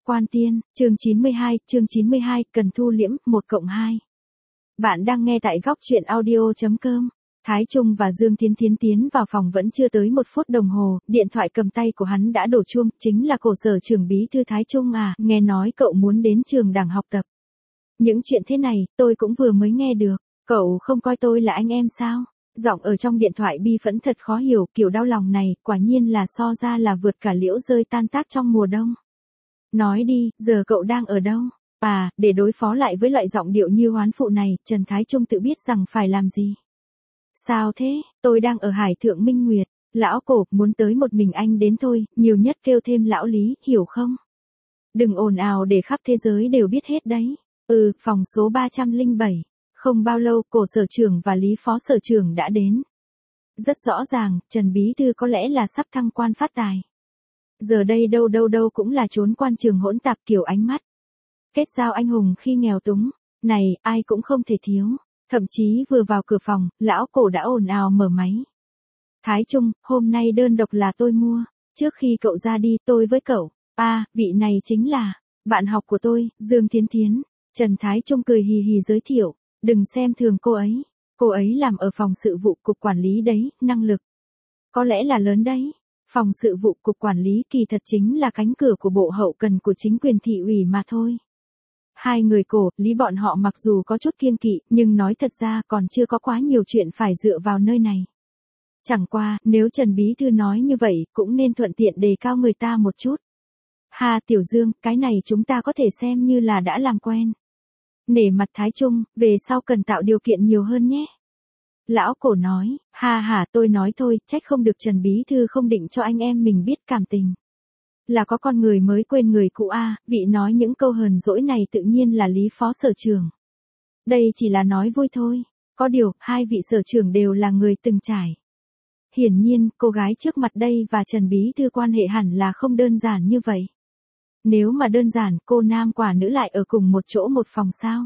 Quan Tiên, chương 92, cần thu liễm, 1+2. Bạn đang nghe tại góc truyện audio.com. Thái Trung và Dương Tiến tiến vào phòng vẫn chưa tới 1 phút đồng hồ, điện thoại cầm tay của hắn đã đổ chuông, chính là Cổ Sở trưởng bí thư Thái Trung à, nghe nói cậu muốn đến trường đảng học tập. Những chuyện thế này, tôi cũng vừa mới nghe được, cậu không coi tôi là anh em sao? Giọng ở trong điện thoại bi phẫn thật khó hiểu, kiểu đau lòng này, quả nhiên là so ra là vượt cả liễu rơi tan tác trong mùa đông. Nói đi, giờ cậu đang ở đâu? À, để đối phó lại với loại giọng điệu như hoán phụ này, Trần Thái Trung tự biết rằng phải làm gì. Sao thế, tôi đang ở Hải Thượng Minh Nguyệt, lão Cổ, muốn tới một mình anh đến thôi, nhiều nhất kêu thêm lão Lý, hiểu không? Đừng ồn ào để khắp thế giới đều biết hết đấy. Phòng số 307. Không bao lâu, Cổ Sở trưởng và Lý Phó Sở trưởng đã đến. Rất rõ ràng, Trần Bí Thư có lẽ là sắp thăng quan phát tài. Giờ đây đâu cũng là trốn quan trường hỗn tạp kiểu ánh mắt. Kết giao anh hùng khi nghèo túng, này, ai cũng không thể thiếu. Thậm chí vừa vào cửa phòng, lão Cổ đã ồn ào mở máy. Thái Trung, hôm nay đơn độc là tôi mua. Trước khi cậu ra đi, tôi với cậu. À, vị này chính là bạn học của tôi, Dương Tiến. Trần Thái Trung cười hì hì giới thiệu. Đừng xem thường cô ấy. Cô ấy làm ở phòng sự vụ cục quản lý đấy, năng lực có lẽ là lớn đấy. Phòng sự vụ cục quản lý kỳ thật chính là cánh cửa của bộ hậu cần của chính quyền thị ủy mà thôi. Hai người Cổ, Lý bọn họ mặc dù có chút kiêng kỵ, nhưng nói thật ra còn chưa có quá nhiều chuyện phải dựa vào nơi này. Chẳng qua, nếu Trần Bí Thư nói như vậy, cũng nên thuận tiện đề cao người ta một chút. Hà Tiểu Dương, cái này chúng ta có thể xem như là đã làm quen. Nể mặt Thái Trung, về sau cần tạo điều kiện nhiều hơn nhé. Lão Cổ nói, tôi nói thôi, trách không được Trần Bí Thư không định cho anh em mình biết cảm tình. Là có con người mới quên người cũ a, vị nói những câu hờn dỗi này tự nhiên là Lý Phó Sở trưởng. Đây chỉ là nói vui thôi, có điều, hai vị sở trưởng đều là người từng trải. Hiển nhiên, cô gái trước mặt đây và Trần Bí Thư quan hệ hẳn là không đơn giản như vậy. Nếu mà đơn giản, cô nam quả nữ lại ở cùng một chỗ một phòng sao?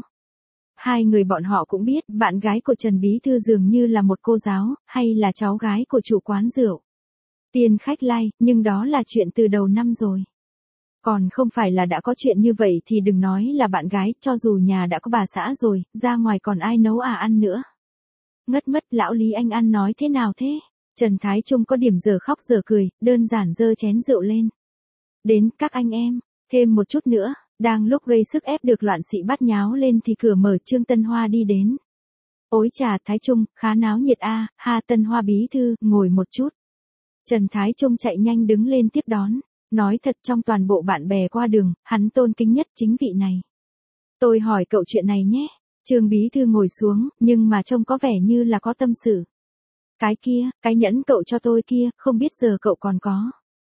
Hai người bọn họ cũng biết, bạn gái của Trần Bí Thư dường như là một cô giáo, hay là cháu gái của chủ quán rượu. Tiền khách like, nhưng đó là chuyện từ đầu năm rồi. Còn không phải là đã có chuyện như vậy thì đừng nói là bạn gái, cho dù nhà đã có bà xã rồi, ra ngoài còn ai nấu ăn nữa. Ngất mất, lão Lý anh ăn nói thế nào thế? Trần Thái Trung có điểm giờ khóc giờ cười, đơn giản giơ chén rượu lên. Đến, các anh em, thêm một chút nữa. Đang lúc gây sức ép được loạn sĩ bắt nháo lên thì cửa mở, Trương Tân Hoa đi đến. Ối chà, Thái Trung, khá náo nhiệt a, Tân Hoa bí thư, ngồi một chút. Trần Thái Trung chạy nhanh đứng lên tiếp đón. Nói thật, trong toàn bộ bạn bè qua đường, hắn tôn kính nhất chính vị này. Tôi hỏi cậu chuyện này nhé. Trương bí thư ngồi xuống, nhưng mà trông có vẻ như là có tâm sự. Cái kia, cái nhẫn cậu cho tôi kia, không biết giờ cậu còn có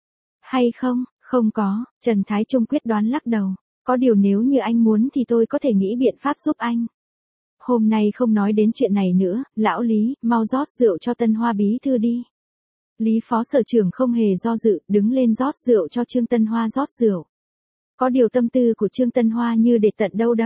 hay không? Không có, Trần Thái Trung quyết đoán lắc đầu. Có điều nếu như anh muốn thì tôi có thể nghĩ biện pháp giúp anh. Hôm nay không nói đến chuyện này nữa, lão Lý, mau rót rượu cho Tân Hoa bí thư đi. Lý Phó Sở trưởng không hề do dự, đứng lên rót rượu cho Trương Tân Hoa rót rượu. Có điều tâm tư của Trương Tân Hoa như để tận đâu.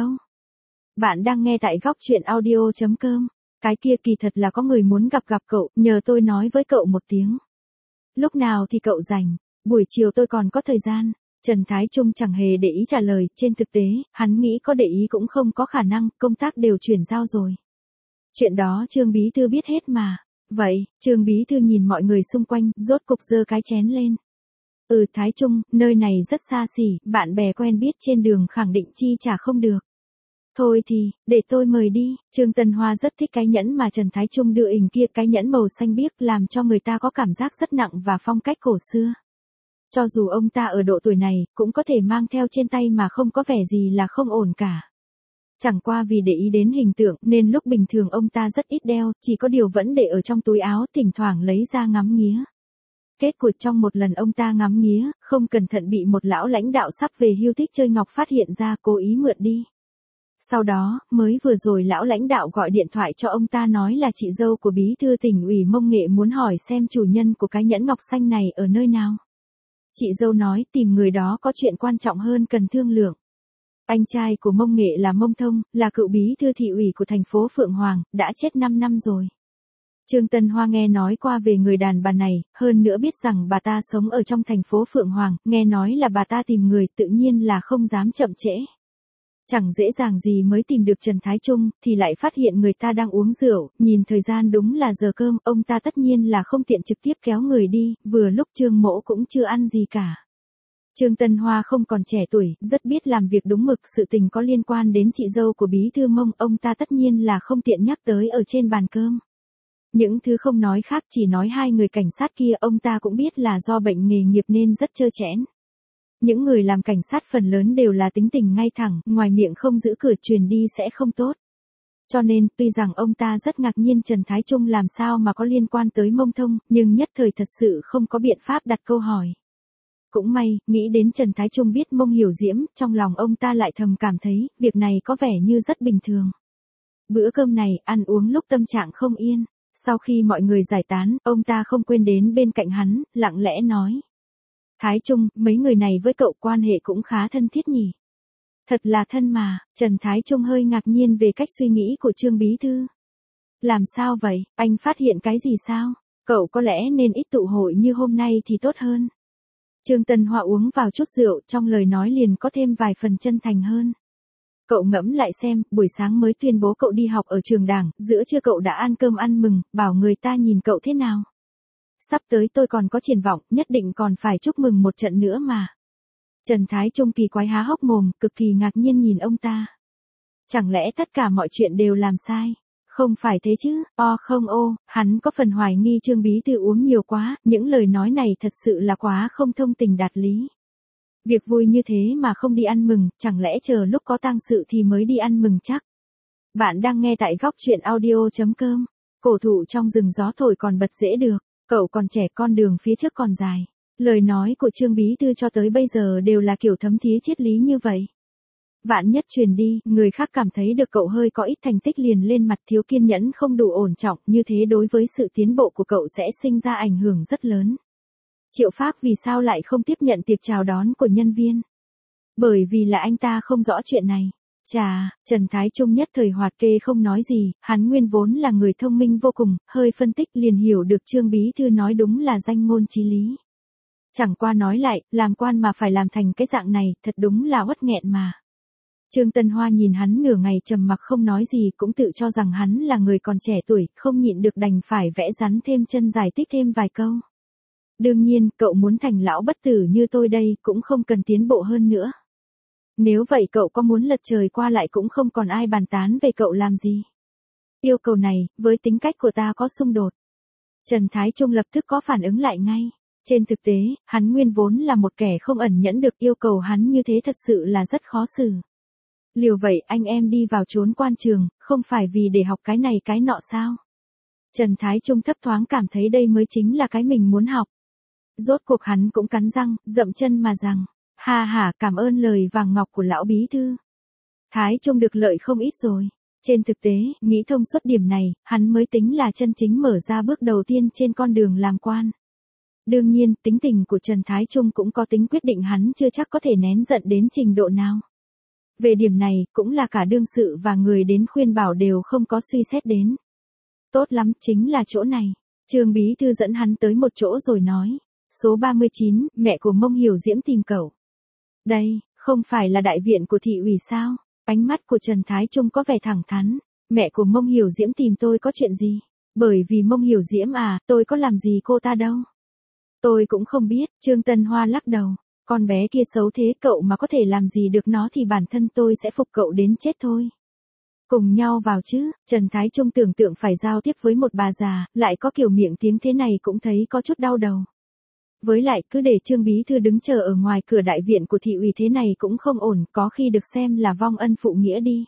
Bạn đang nghe tại góc truyện audio.com. Cái kia kỳ thật là có người muốn gặp cậu, nhờ tôi nói với cậu một tiếng. Lúc nào thì cậu rảnh, buổi chiều tôi còn có thời gian. Trần Thái Trung chẳng hề để ý trả lời, trên thực tế, hắn nghĩ có để ý cũng không có khả năng, công tác đều chuyển giao rồi. Chuyện đó Trương Bí Thư biết hết mà. Vậy, Trương Bí Thư nhìn mọi người xung quanh, rốt cục giơ cái chén lên. Thái Trung, nơi này rất xa xỉ, bạn bè quen biết trên đường khẳng định chi trả không được. Thôi thì, để tôi mời đi. Trương Tân Hoa rất thích cái nhẫn mà Trần Thái Trung đưa hình kia, cái nhẫn màu xanh biếc làm cho người ta có cảm giác rất nặng và phong cách cổ xưa. Cho dù ông ta ở độ tuổi này, cũng có thể mang theo trên tay mà không có vẻ gì là không ổn cả. Chẳng qua vì để ý đến hình tượng nên lúc bình thường ông ta rất ít đeo, chỉ có điều vẫn để ở trong túi áo, thỉnh thoảng lấy ra ngắm nghía. Kết cuộc trong một lần ông ta ngắm nghía, không cẩn thận bị một lão lãnh đạo sắp về hưu thích chơi ngọc phát hiện ra, cố ý mượn đi. Sau đó, mới vừa rồi lão lãnh đạo gọi điện thoại cho ông ta nói là chị dâu của bí thư tỉnh ủy Mông Nghệ muốn hỏi xem chủ nhân của cái nhẫn ngọc xanh này ở nơi nào. Chị dâu nói tìm người đó có chuyện quan trọng hơn cần thương lượng. Anh trai của Mông Nghệ là Mông Thông, là cựu bí thư thị ủy của thành phố Phượng Hoàng, đã chết 5 năm rồi. Trương Tân Hoa nghe nói qua về người đàn bà này, hơn nữa biết rằng bà ta sống ở trong thành phố Phượng Hoàng, nghe nói là bà ta tìm người tự nhiên là không dám chậm trễ. Chẳng dễ dàng gì mới tìm được Trần Thái Trung, thì lại phát hiện người ta đang uống rượu, nhìn thời gian đúng là giờ cơm, ông ta tất nhiên là không tiện trực tiếp kéo người đi, vừa lúc Trương Mỗ cũng chưa ăn gì cả. Trương Tân Hoa không còn trẻ tuổi, rất biết làm việc đúng mực, sự tình có liên quan đến chị dâu của Bí thư Mông, ông ta tất nhiên là không tiện nhắc tới ở trên bàn cơm. Những thứ không nói khác, chỉ nói hai người cảnh sát kia, ông ta cũng biết là do bệnh nghề nghiệp nên rất trơ trẽn. Những người làm cảnh sát phần lớn đều là tính tình ngay thẳng, ngoài miệng không giữ cửa truyền đi sẽ không tốt. Cho nên, tuy rằng ông ta rất ngạc nhiên Trần Thái Trung làm sao mà có liên quan tới Mông Thông, nhưng nhất thời thật sự không có biện pháp đặt câu hỏi. Cũng may, nghĩ đến Trần Thái Trung biết Mông Hiểu Diễm, trong lòng ông ta lại thầm cảm thấy, việc này có vẻ như rất bình thường. Bữa cơm này, ăn uống lúc tâm trạng không yên. Sau khi mọi người giải tán, ông ta không quên đến bên cạnh hắn, lặng lẽ nói. Thái Trung, mấy người này với cậu quan hệ cũng khá thân thiết nhỉ. Thật là thân mà, Trần Thái Trung hơi ngạc nhiên về cách suy nghĩ của Trương Bí Thư. Làm sao vậy, anh phát hiện cái gì sao? Cậu có lẽ nên ít tụ hội như hôm nay thì tốt hơn. Trương Tân Hoa uống vào chút rượu, trong lời nói liền có thêm vài phần chân thành hơn. Cậu ngẫm lại xem, buổi sáng mới tuyên bố cậu đi học ở trường đảng, giữa trưa cậu đã ăn cơm ăn mừng, bảo người ta nhìn cậu thế nào. Sắp tới tôi còn có triển vọng, nhất định còn phải chúc mừng một trận nữa mà. Trần Thái Trung kỳ quái há hốc mồm, cực kỳ ngạc nhiên nhìn ông ta. Chẳng lẽ tất cả mọi chuyện đều làm sai? Không phải thế chứ, không hắn có phần hoài nghi Trương Bí Thư uống nhiều quá, những lời nói này thật sự là quá không thông tình đạt lý. Việc vui như thế mà không đi ăn mừng, chẳng lẽ chờ lúc có tang sự thì mới đi ăn mừng chắc. Bạn đang nghe tại góc truyện audio.com. Cổ thụ trong rừng gió thổi còn bật rễ được, cậu còn trẻ con đường phía trước còn dài. Lời nói của Trương Bí Thư cho tới bây giờ đều là kiểu thấm thía triết lý như vậy. Vạn nhất truyền đi, người khác cảm thấy được cậu hơi có ít thành tích liền lên mặt, thiếu kiên nhẫn không đủ ổn trọng, như thế đối với sự tiến bộ của cậu sẽ sinh ra ảnh hưởng rất lớn. Triệu Phác vì sao lại không tiếp nhận tiệc chào đón của nhân viên? Bởi vì là anh ta không rõ chuyện này. Chà, Trần Thái Trung nhất thời hoạt kê không nói gì, hắn nguyên vốn là người thông minh vô cùng, hơi phân tích liền hiểu được Trương Bí Thư nói đúng là danh ngôn chí lý. Chẳng qua nói lại, làm quan mà phải làm thành cái dạng này, thật đúng là uất nghẹn mà. Trương Tân Hoa nhìn hắn nửa ngày trầm mặc không nói gì, cũng tự cho rằng hắn là người còn trẻ tuổi, không nhịn được đành phải vẽ rắn thêm chân giải thích thêm vài câu. Đương nhiên, cậu muốn thành lão bất tử như tôi đây, cũng không cần tiến bộ hơn nữa. Nếu vậy cậu có muốn lật trời qua lại cũng không còn ai bàn tán về cậu làm gì. Yêu cầu này, với tính cách của ta có xung đột. Trần Thái Trung lập tức có phản ứng lại ngay. Trên thực tế, hắn nguyên vốn là một kẻ không ẩn nhẫn được, yêu cầu hắn như thế thật sự là rất khó xử. Liều vậy anh em đi vào trốn quan trường, không phải vì để học cái này cái nọ sao? Trần Thái Trung thấp thoáng cảm thấy đây mới chính là cái mình muốn học. Rốt cuộc hắn cũng cắn răng, dậm chân mà rằng, ha, cảm ơn lời vàng ngọc của lão Bí Thư. Thái Trung được lợi không ít rồi. Trên thực tế, nghĩ thông suốt điểm này, hắn mới tính là chân chính mở ra bước đầu tiên trên con đường làm quan. Đương nhiên, tính tình của Trần Thái Trung cũng có tính quyết định, hắn chưa chắc có thể nén giận đến trình độ nào. Về điểm này, cũng là cả đương sự và người đến khuyên bảo đều không có suy xét đến. Tốt lắm, chính là chỗ này. Trương Bí Thư dẫn hắn tới một chỗ rồi nói. Số 39, mẹ của Mông Hiểu Diễm tìm cậu. Đây, không phải là đại viện của thị ủy sao? Ánh mắt của Trần Thái Trung có vẻ thẳng thắn. Mẹ của Mông Hiểu Diễm tìm tôi có chuyện gì? Bởi vì Mông Hiểu Diễm à, tôi có làm gì cô ta đâu. Tôi cũng không biết, Trương Tân Hoa lắc đầu. Con bé kia xấu thế, cậu mà có thể làm gì được nó thì bản thân tôi sẽ phục cậu đến chết thôi. Cùng nhau vào chứ, Trần Thái Trung tưởng tượng phải giao tiếp với một bà già, lại có kiểu miệng tiếng thế này cũng thấy có chút đau đầu. Với lại cứ để Trương Bí Thư đứng chờ ở ngoài cửa đại viện của thị ủy thế này cũng không ổn, có khi được xem là vong ân phụ nghĩa đi.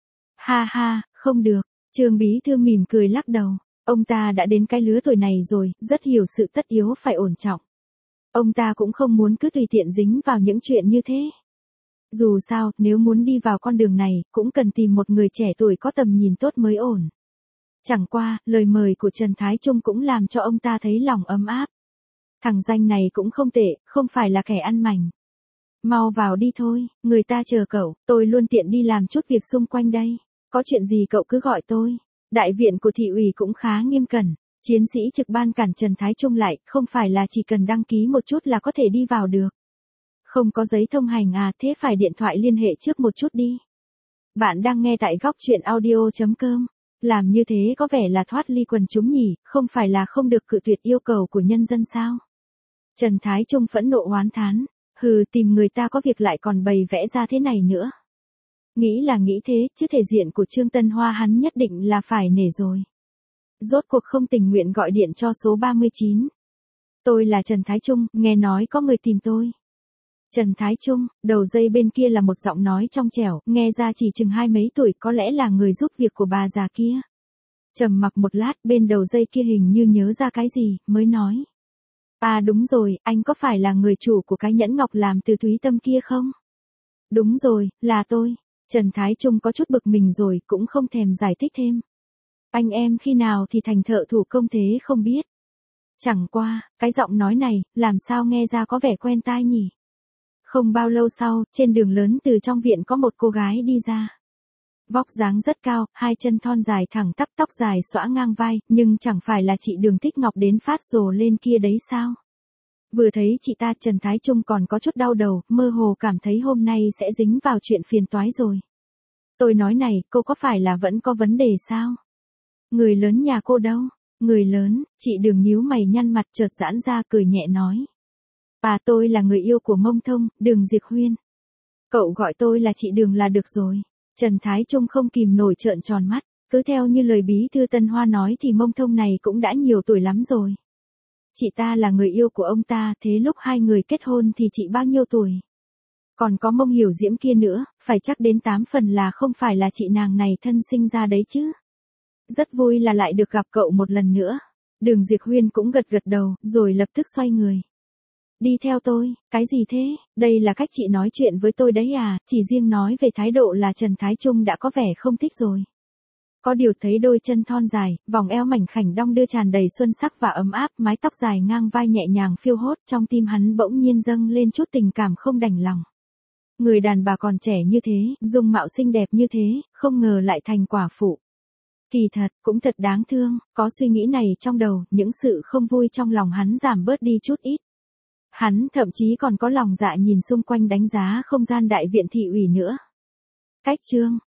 Ha, không được, Trương Bí Thư mỉm cười lắc đầu, ông ta đã đến cái lứa tuổi này rồi, rất hiểu sự tất yếu phải ổn trọng. Ông ta cũng không muốn cứ tùy tiện dính vào những chuyện như thế. Dù sao, nếu muốn đi vào con đường này, cũng cần tìm một người trẻ tuổi có tầm nhìn tốt mới ổn. Chẳng qua, lời mời của Trần Thái Trung cũng làm cho ông ta thấy lòng ấm áp. Thằng danh này cũng không tệ, không phải là kẻ ăn mảnh. Mau vào đi thôi, người ta chờ cậu, tôi luôn tiện đi làm chút việc xung quanh đây. Có chuyện gì cậu cứ gọi tôi. Đại viện của thị ủy cũng khá nghiêm cẩn. Chiến sĩ trực ban cản Trần Thái Trung lại, không phải là chỉ cần đăng ký một chút là có thể đi vào được. Không có giấy thông hành à, thế phải điện thoại liên hệ trước một chút đi. Bạn đang nghe tại góc truyện audio.com. Làm như thế có vẻ là thoát ly quần chúng nhỉ, không phải là không được cự tuyệt yêu cầu của nhân dân sao? Trần Thái Trung phẫn nộ oán thán, hừ, tìm người ta có việc lại còn bày vẽ ra thế này nữa. Nghĩ là nghĩ thế, chứ thể diện của Trương Tân Hoa hắn nhất định là phải nể rồi. Rốt cuộc không tình nguyện gọi điện cho số 39. Tôi là Trần Thái Trung, nghe nói có người tìm tôi. Trần Thái Trung, đầu dây bên kia là một giọng nói trong trẻo, nghe ra chỉ chừng hai mấy tuổi, có lẽ là người giúp việc của bà già kia. Trầm mặc một lát, bên đầu dây kia hình như nhớ ra cái gì, mới nói. À đúng rồi, anh có phải là người chủ của cái nhẫn ngọc làm từ túy tâm kia không? Đúng rồi, là tôi. Trần Thái Trung có chút bực mình rồi, cũng không thèm giải thích thêm. Anh em khi nào thì thành thợ thủ công thế không biết. Chẳng qua, cái giọng nói này, làm sao nghe ra có vẻ quen tai nhỉ? Không bao lâu sau, trên đường lớn từ trong viện có một cô gái đi ra. Vóc dáng rất cao, hai chân thon dài thẳng tắp, tóc dài xõa ngang vai, nhưng chẳng phải là chị Đường Tích Ngọc đến phát rồ lên kia đấy sao? Vừa thấy chị ta, Trần Thái Trung còn có chút đau đầu, mơ hồ cảm thấy hôm nay sẽ dính vào chuyện phiền toái rồi. Tôi nói này, cô có phải là vẫn có vấn đề sao? Người lớn nhà cô đâu? Người lớn, chị Đường nhíu mày nhăn mặt chợt giãn ra cười nhẹ nói. À tôi là người yêu của Mông Thông, Đường Diệp Huyên. Cậu gọi tôi là chị Đường là được rồi. Trần Thái Trung không kìm nổi trợn tròn mắt, cứ theo như lời bí thư Tân Hoa nói thì Mông Thông này cũng đã nhiều tuổi lắm rồi. Chị ta là người yêu của ông ta, thế lúc hai người kết hôn thì chị bao nhiêu tuổi? Còn có Mông Hiểu Diễm kia nữa, phải chắc đến 8 phần là không phải là chị nàng này thân sinh ra đấy chứ. Rất vui là lại được gặp cậu một lần nữa. Đường Diệp Huyên cũng gật gật đầu, rồi lập tức xoay người. Đi theo tôi, cái gì thế, đây là cách chị nói chuyện với tôi đấy à, chỉ riêng nói về thái độ là Trần Thái Trung đã có vẻ không thích rồi. Có điều thấy đôi chân thon dài, vòng eo mảnh khảnh đong đưa tràn đầy xuân sắc và ấm áp, mái tóc dài ngang vai nhẹ nhàng phiêu hốt, trong tim hắn bỗng nhiên dâng lên chút tình cảm không đành lòng. Người đàn bà còn trẻ như thế, dung mạo xinh đẹp như thế, không ngờ lại thành quả phụ. Kỳ thật, cũng thật đáng thương, có suy nghĩ này trong đầu, những sự không vui trong lòng hắn giảm bớt đi chút ít. Hắn thậm chí còn có lòng dạ nhìn xung quanh đánh giá không gian đại viện thị ủy nữa. Cách chương